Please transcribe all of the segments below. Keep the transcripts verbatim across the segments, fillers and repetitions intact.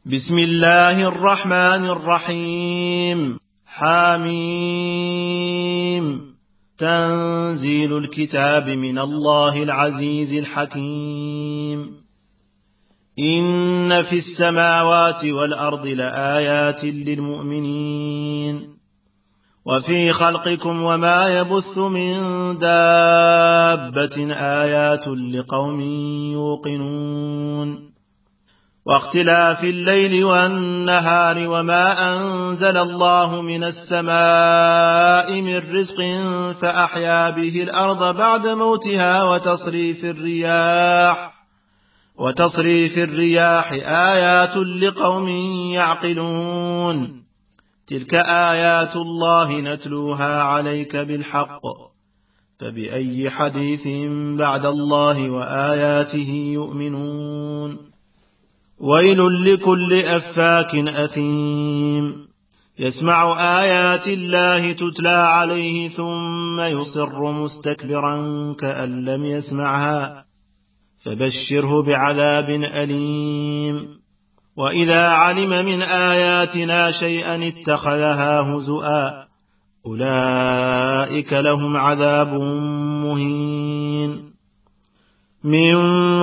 بسم الله الرحمن الرحيم. حاميم. تنزيل الكتاب من الله العزيز الحكيم. إن في السماوات والأرض لآيات للمؤمنين وفي خلقكم وما يبث من دابة آيات لقوم يوقنون. واختلاف الليل والنهار وما أنزل الله من السماء من رزق فأحيا به الأرض بعد موتها وتصريف الرياح وتصريف الرياح آيات لقوم يعقلون. تلك آيات الله نتلوها عليك بالحق فبأي حديث بعد الله وآياته يؤمنون. ويل لكل أفاك أثيم يسمع آيات الله تتلى عليه ثم يصر مستكبرا كأن لم يسمعها فبشره بعذاب أليم. وإذا علم من آياتنا شيئا اتخذها هزؤا أولئك لهم عذاب مهين. من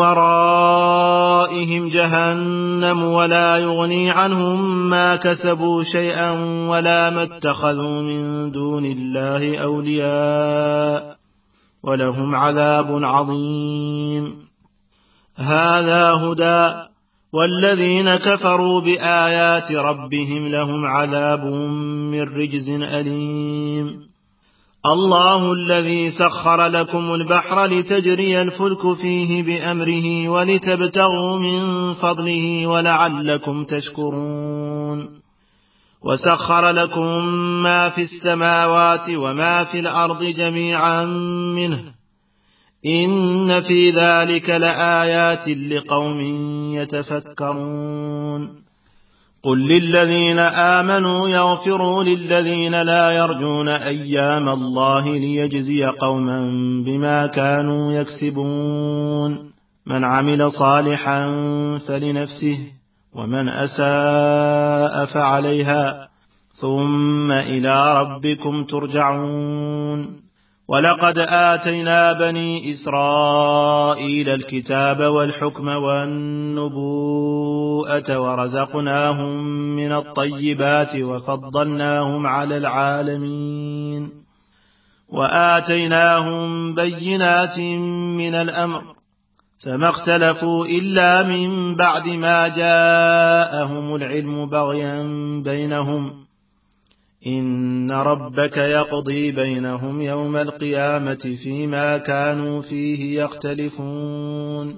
ورائهم جهنم ولا يغني عنهم ما كسبوا شيئا ولا ما اتخذوا من دون الله أولياء ولهم عذاب عظيم. هذا هدى والذين كفروا بآيات ربهم لهم عذاب من رجز أليم. الله الذي سخر لكم البحر لتجري الفلك فيه بأمره ولتبتغوا من فضله ولعلكم تشكرون. وسخر لكم ما في السماوات وما في الأرض جميعا منه إن في ذلك لآيات لقوم يتفكرون. قل للذين آمنوا يغفروا للذين لا يرجون أيام الله ليجزي قوما بما كانوا يكسبون. من عمل صالحا فلنفسه ومن أساء فعليها ثم إلى ربكم ترجعون. ولقد آتينا بني إسرائيل الكتاب والحكم والنبوءة ورزقناهم من الطيبات وفضلناهم على العالمين وآتيناهم بينات من الأمر فما اختلفوا إلا من بعد ما جاءهم العلم بغيا بينهم إن ربك يقضي بينهم يوم القيامة فيما كانوا فيه يختلفون.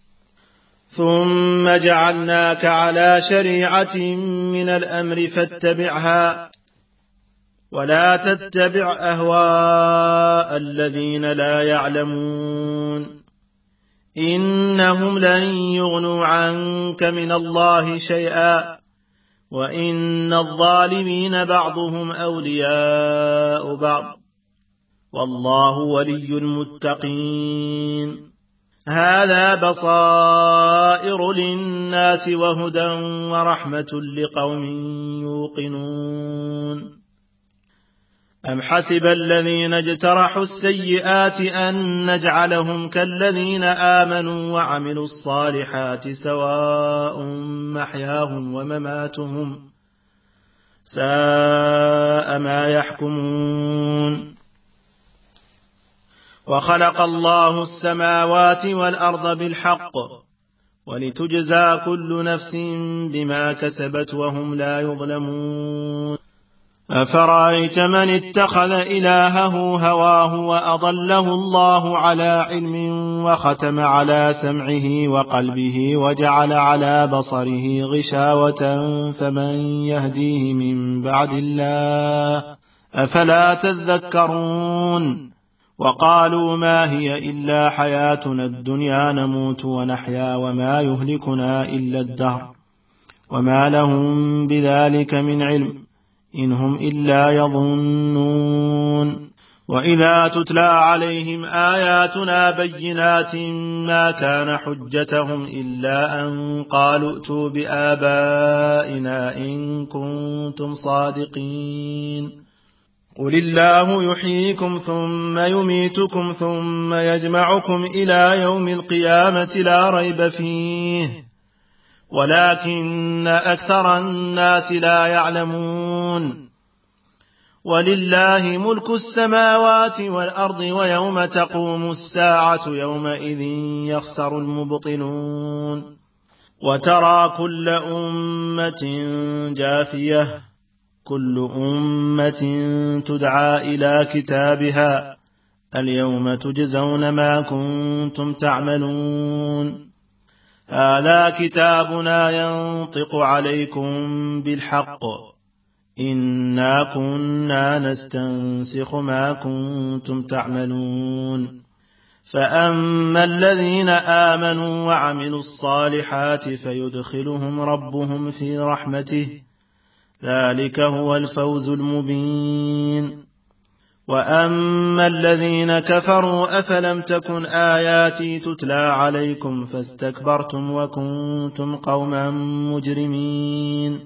ثم جعلناك على شريعة من الأمر فاتبعها ولا تتبع أهواء الذين لا يعلمون إنهم لن يغنوا عنك من الله شيئا وإن الظالمين بعضهم أولياء بعض والله ولي المتقين. هذا بصائر للناس وهدى ورحمة لقوم يوقنون. أم حسب الذين اجترحوا السيئات أن نجعلهم كالذين آمنوا وعملوا الصالحات سواء محياهم ومماتهم ساء ما يحكمون. وخلق الله السماوات والأرض بالحق ولتجزى كل نفس بما كسبت وهم لا يظلمون. أفرأيت من اتخذ إلهه هواه وأضله الله على علم وختم على سمعه وقلبه وجعل على بصره غشاوة فمن يهديه من بعد الله أفلا تذكرون. وقالوا ما هي إلا حياتنا الدنيا نموت ونحيا وما يهلكنا إلا الدهر وما لهم بذلك من علم إن هم إلا يظنون. وإذا تتلى عليهم آياتنا بينات ما كان حجتهم إلا أن قالوا ائتوا بآبائنا إن كنتم صادقين قل الله يحييكم ثم يميتكم ثم يجمعكم إلى يوم القيامة لا ريب فيه ولكن أكثر الناس لا يعلمون ولله ملك السماوات والأرض ويوم تقوم الساعة يومئذ يخسر المبطلون وترى كل أمة جاثية كل أمة تدعى إلى كتابها اليوم تجزون ما كنتم تعملون هذا كتابنا ينطق عليكم بالحق إنا كنا نستنسخ ما كنتم تعملون فأما الذين آمنوا وعملوا الصالحات فيدخلهم ربهم في رحمته ذلك هو الفوز المبين وأما الذين كفروا أفلم تكن آياتي تتلى عليكم فاستكبرتم وكنتم قوما مجرمين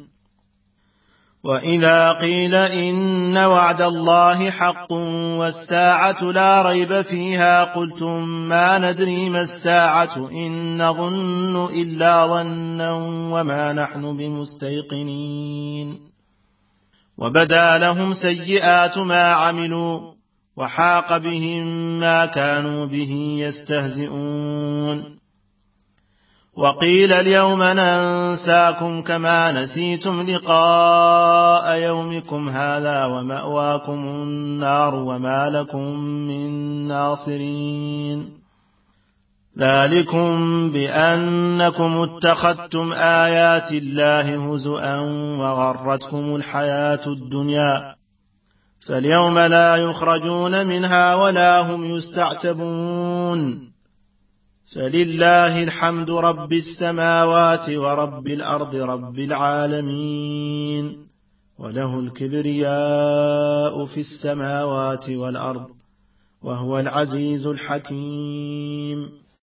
وإذا قيل إن وعد الله حق والساعة لا ريب فيها قلتم ما ندري ما الساعة إن نظن إلا ظنا وما نحن بمستيقنين وبدا لهم سيئات ما عملوا وحاق بهم ما كانوا به يستهزئون وقيل اليوم ننساكم كما نسيتم لقاء يومكم هذا ومأواكم النار وما لكم من ناصرين ذلكم بأنكم اتخذتم آيات الله هزؤا وغرتكم الحياة الدنيا فاليوم لا يخرجون منها ولا هم يستعتبون فلله الحمد رب السماوات ورب الأرض رب العالمين وله الكبرياء في السماوات والأرض وهو العزيز الحكيم